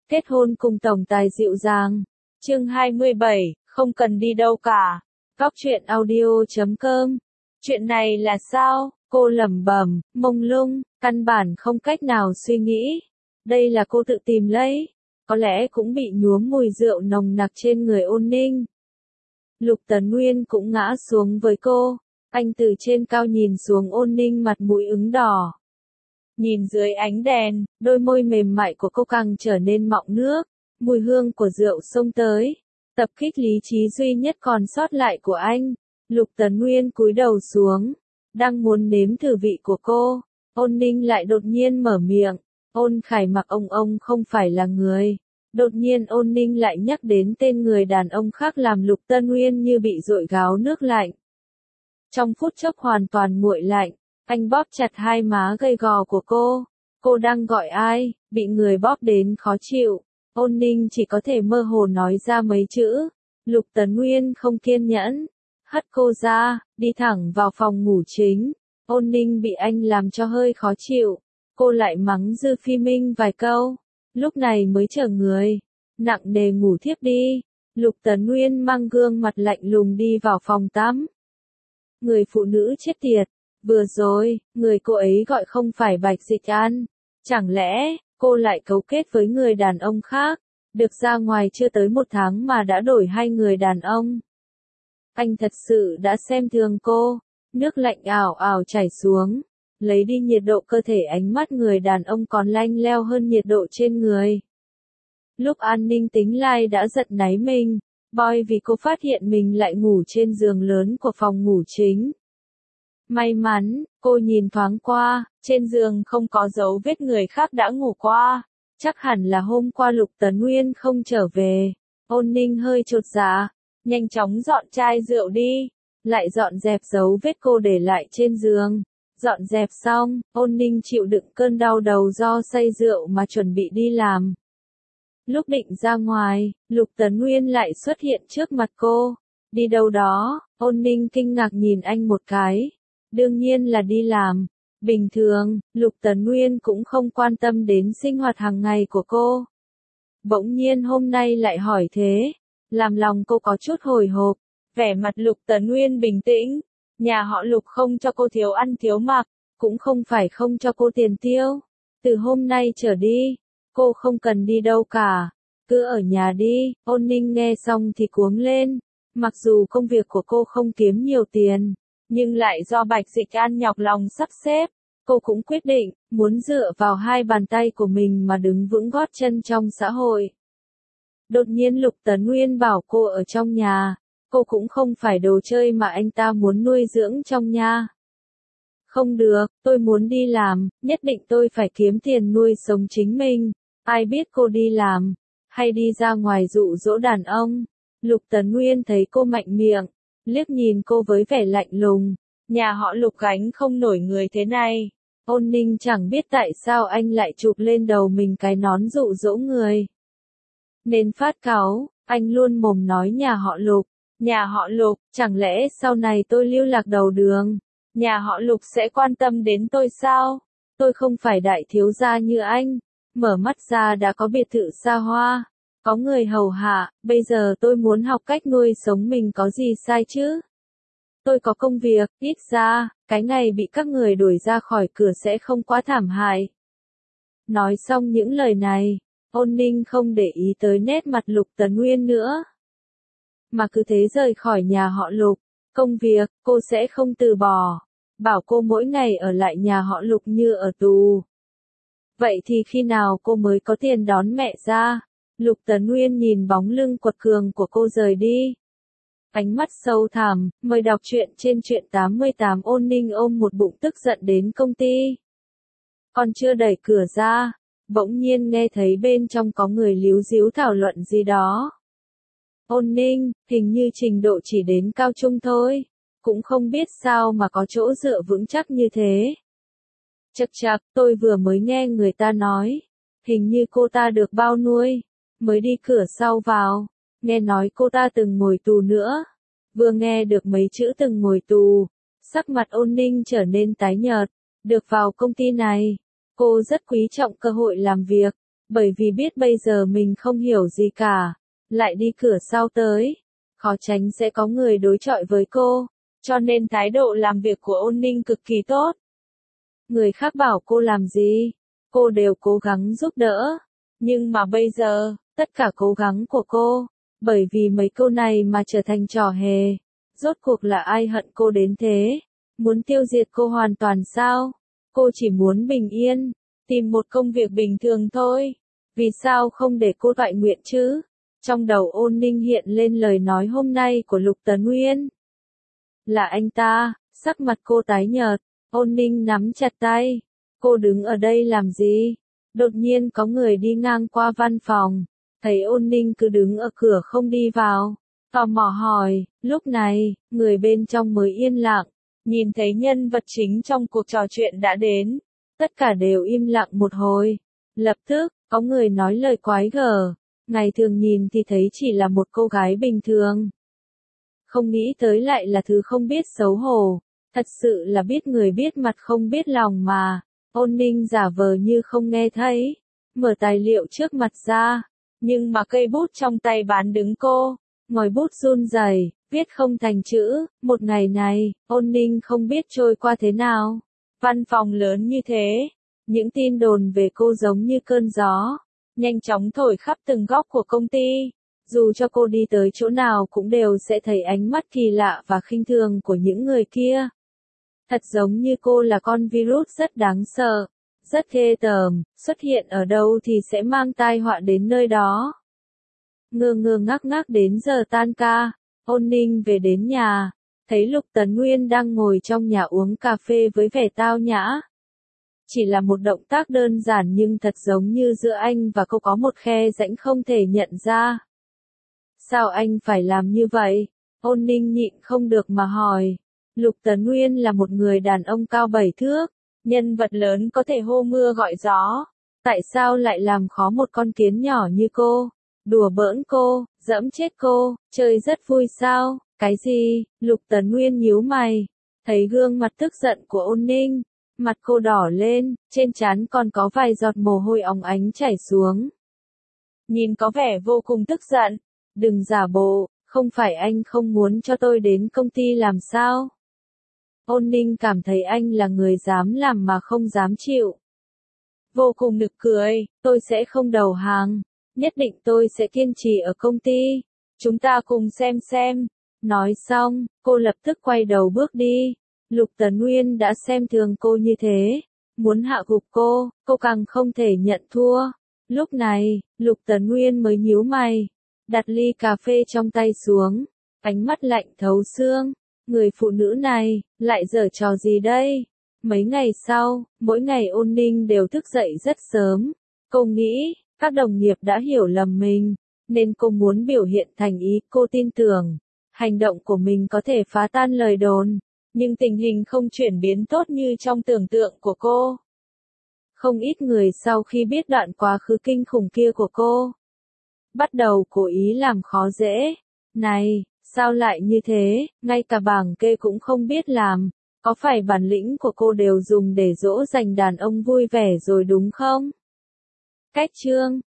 Kết hôn cùng tổng tài dịu dàng. Chương 27, không cần đi đâu cả. Góc truyện audio.com. Chuyện này là sao? Cô lẩm bẩm, mông lung, căn bản không cách nào suy nghĩ. Đây là cô tự tìm lấy. Có lẽ cũng bị nhuốm mùi rượu nồng nặc trên người Ôn Ninh. Lục Tấn Nguyên cũng ngã xuống với cô. Anh từ trên cao nhìn xuống Ôn Ninh, mặt mũi ửng đỏ. Nhìn dưới ánh đèn, đôi môi mềm mại của cô càng trở nên mọng nước, mùi hương của rượu xông tới, tập kích lý trí duy nhất còn sót lại của anh. Lục Tấn Nguyên cúi đầu xuống, đang muốn nếm thử vị của cô, Ôn Ninh lại đột nhiên mở miệng, Ôn Khải Mặc ông không phải là người. Đột nhiên Ôn Ninh lại nhắc đến tên người đàn ông khác làm Lục Tấn Nguyên như bị dội gáo nước lạnh. Trong phút chốc hoàn toàn nguội lạnh. Anh bóp chặt hai má gầy gò của cô. Cô đang gọi ai? Bị người bóp đến khó chịu. Ôn Ninh chỉ có thể mơ hồ nói ra mấy chữ. Lục Tấn Nguyên không kiên nhẫn. Hất cô ra, đi thẳng vào phòng ngủ chính. Ôn Ninh bị anh làm cho hơi khó chịu. Cô lại mắng Dư Phi Minh vài câu. Lúc này mới chờ người. Nặng nề ngủ thiếp đi. Lục Tấn Nguyên mang gương mặt lạnh lùng đi vào phòng tắm. Người phụ nữ chết tiệt. Vừa rồi, người cô ấy gọi không phải Bạch Dịch An. Chẳng lẽ, cô lại cấu kết với người đàn ông khác? Được ra ngoài chưa tới 1 tháng mà đã đổi 2 người đàn ông. Anh thật sự đã xem thường cô. Nước lạnh ảo ảo chảy xuống. Lấy đi nhiệt độ cơ thể, ánh mắt người đàn ông còn lanh leo hơn nhiệt độ trên người. Lúc An Ninh tính lai đã giận náy mình. Boy vì cô phát hiện mình lại ngủ trên giường lớn của phòng ngủ chính. May mắn, cô nhìn thoáng qua, trên giường không có dấu vết người khác đã ngủ qua. Chắc hẳn là hôm qua Lục Tấn Nguyên không trở về. Ôn Ninh hơi chột dạ, nhanh chóng dọn chai rượu đi. Lại dọn dẹp dấu vết cô để lại trên giường. Dọn dẹp xong, Ôn Ninh chịu đựng cơn đau đầu do say rượu mà chuẩn bị đi làm. Lúc định ra ngoài, Lục Tấn Nguyên lại xuất hiện trước mặt cô. Đi đâu đó? Ôn Ninh kinh ngạc nhìn anh một cái. Đương nhiên là đi làm. Bình thường, Lục Tấn Nguyên cũng không quan tâm đến sinh hoạt hàng ngày của cô. Bỗng nhiên hôm nay lại hỏi thế. Làm lòng cô có chút hồi hộp. Vẻ mặt Lục Tấn Nguyên bình tĩnh. Nhà họ Lục không cho cô thiếu ăn thiếu mặc. Cũng không phải không cho cô tiền tiêu. Từ hôm nay trở đi, cô không cần đi đâu cả. Cứ ở nhà đi. Ôn Ninh nghe xong thì cuống lên. Mặc dù công việc của cô không kiếm nhiều tiền, nhưng lại do Bạch Dịch An nhọc lòng sắp xếp, cô cũng quyết định, muốn dựa vào 2 bàn tay của mình mà đứng vững gót chân trong xã hội. Đột nhiên Lục Tấn Nguyên bảo cô ở trong nhà, cô cũng không phải đồ chơi mà anh ta muốn nuôi dưỡng trong nhà. Không được, tôi muốn đi làm, nhất định tôi phải kiếm tiền nuôi sống chính mình. Ai biết cô đi làm, hay đi ra ngoài dụ dỗ đàn ông. Lục Tấn Nguyên thấy cô mạnh miệng, liếc nhìn cô với vẻ lạnh lùng. Nhà họ Lục gánh không nổi người thế này. Ôn Ninh chẳng biết tại sao anh lại chụp lên đầu mình cái nón dụ dỗ người. Nên phát cáu, anh luôn mồm nói nhà họ Lục. Nhà họ Lục, chẳng lẽ sau này tôi lưu lạc đầu đường, nhà họ Lục sẽ quan tâm đến tôi sao? Tôi không phải đại thiếu gia như anh. Mở mắt ra đã có biệt thự xa hoa, có người hầu hạ, bây giờ tôi muốn học cách nuôi sống mình có gì sai chứ? Tôi có công việc, ít ra, cái ngày bị các người đuổi ra khỏi cửa sẽ không quá thảm hại. Nói xong những lời này, Ôn Ninh không để ý tới nét mặt Lục Tấn Nguyên nữa, mà cứ thế rời khỏi nhà họ Lục. Công việc, cô sẽ không từ bỏ. Bảo cô mỗi ngày ở lại nhà họ Lục như ở tù. Vậy thì khi nào cô mới có tiền đón mẹ ra? Lục Tấn Nguyên nhìn bóng lưng quật cường của cô rời đi. Ánh mắt sâu thẳm, mời đọc truyện trên truyện 88. Ôn Ninh ôm một bụng tức giận đến công ty. Còn chưa đẩy cửa ra, bỗng nhiên nghe thấy bên trong có người líu díu thảo luận gì đó. Ôn Ninh, hình như trình độ chỉ đến cao trung thôi. Cũng không biết sao mà có chỗ dựa vững chắc như thế. Chậc chậc, tôi vừa mới nghe người ta nói. Hình như cô ta được bao nuôi. Mới đi cửa sau vào. Nghe nói cô ta từng ngồi tù nữa. Vừa nghe được mấy chữ từng ngồi tù, sắc mặt Ôn Ninh trở nên tái nhợt. Được vào công ty này, cô rất quý trọng cơ hội làm việc. bởi vì biết bây giờ mình không hiểu gì cả, lại đi cửa sau tới, khó tránh sẽ có người đối chọi với cô, cho nên thái độ làm việc của Ôn Ninh cực kỳ tốt. Người khác bảo cô làm gì, cô đều cố gắng giúp đỡ, nhưng mà bây giờ, tất cả cố gắng của cô, bởi vì mấy câu này mà trở thành trò hề. Rốt cuộc là ai hận cô đến thế? Muốn tiêu diệt cô hoàn toàn sao? Cô chỉ muốn bình yên, tìm một công việc bình thường thôi. Vì sao không để cô toại nguyện chứ? Trong đầu Ôn Ninh hiện lên lời nói hôm nay của Lục Tấn Nguyên. Là anh ta, sắc mặt cô tái nhợt, Ôn Ninh nắm chặt tay. Cô đứng ở đây làm gì? Đột nhiên có người đi ngang qua văn phòng, thấy Ôn Ninh cứ đứng ở cửa không đi vào. Tò mò hỏi, lúc này, người bên trong mới yên lặng, nhìn thấy nhân vật chính trong cuộc trò chuyện đã đến. Tất cả đều im lặng một hồi. Lập tức, có người nói lời quái gở, ngày thường nhìn thì thấy chỉ là một cô gái bình thường. Không nghĩ tới lại là thứ không biết xấu hổ, thật sự là biết người biết mặt không biết lòng mà. Ôn Ninh giả vờ như không nghe thấy, mở tài liệu trước mặt ra, nhưng mà cây bút trong tay bán đứng cô. Ngòi bút run rẩy, viết không thành chữ, một ngày này, Ôn Ninh không biết trôi qua thế nào. Văn phòng lớn như thế, những tin đồn về cô giống như cơn gió, nhanh chóng thổi khắp từng góc của công ty. Dù cho cô đi tới chỗ nào cũng đều sẽ thấy ánh mắt kỳ lạ và khinh thường của những người kia. Thật giống như cô là con virus rất đáng sợ, rất ghê tởm, xuất hiện ở đâu thì sẽ mang tai họa đến nơi đó. Ngơ ngơ ngác ngác đến giờ tan ca, Ôn Ninh về đến nhà, thấy Lục Tấn Nguyên đang ngồi trong nhà uống cà phê với vẻ tao nhã. Chỉ là một động tác đơn giản nhưng thật giống như giữa anh và cô có một khe rãnh không thể nhận ra. Sao anh phải làm như vậy? Ôn Ninh nhịn không được mà hỏi. Lục Tấn Nguyên là một người đàn ông cao 7 thước, nhân vật lớn có thể hô mưa gọi gió. Tại sao lại làm khó một con kiến nhỏ như cô? Đùa bỡn cô, giẫm chết cô, chơi rất vui sao? Cái gì? Lục Tấn Nguyên nhíu mày, thấy gương mặt tức giận của Ôn Ninh, mặt cô đỏ lên, trên trán còn có vài giọt mồ hôi óng ánh chảy xuống. Nhìn có vẻ vô cùng tức giận, đừng giả bộ, không phải anh không muốn cho tôi đến công ty làm sao? Ôn Ninh cảm thấy anh là người dám làm mà không dám chịu. Vô cùng nực cười, tôi sẽ không đầu hàng, nhất định tôi sẽ kiên trì ở công ty, chúng ta cùng xem. Nói xong, cô lập tức quay đầu bước đi. Lục Tấn Nguyên đã xem thường cô như thế, muốn hạ gục cô càng không thể nhận thua. Lúc này, Lục Tấn Nguyên mới nhíu mày, đặt ly cà phê trong tay xuống, ánh mắt lạnh thấu xương. Người phụ nữ này, lại giở trò gì đây? Mấy ngày sau, mỗi ngày Ôn Ninh đều thức dậy rất sớm. Cô nghĩ, các đồng nghiệp đã hiểu lầm mình, nên cô muốn biểu hiện thành ý. Cô tin tưởng, hành động của mình có thể phá tan lời đồn, nhưng tình hình không chuyển biến tốt như trong tưởng tượng của cô. Không ít người sau khi biết đoạn quá khứ kinh khủng kia của cô, bắt đầu cố ý làm khó dễ. Này, sao lại như thế, ngay cả bảng kê cũng không biết làm, có phải bản lĩnh của cô đều dùng để dỗ dành đàn ông vui vẻ rồi đúng không? Cách chương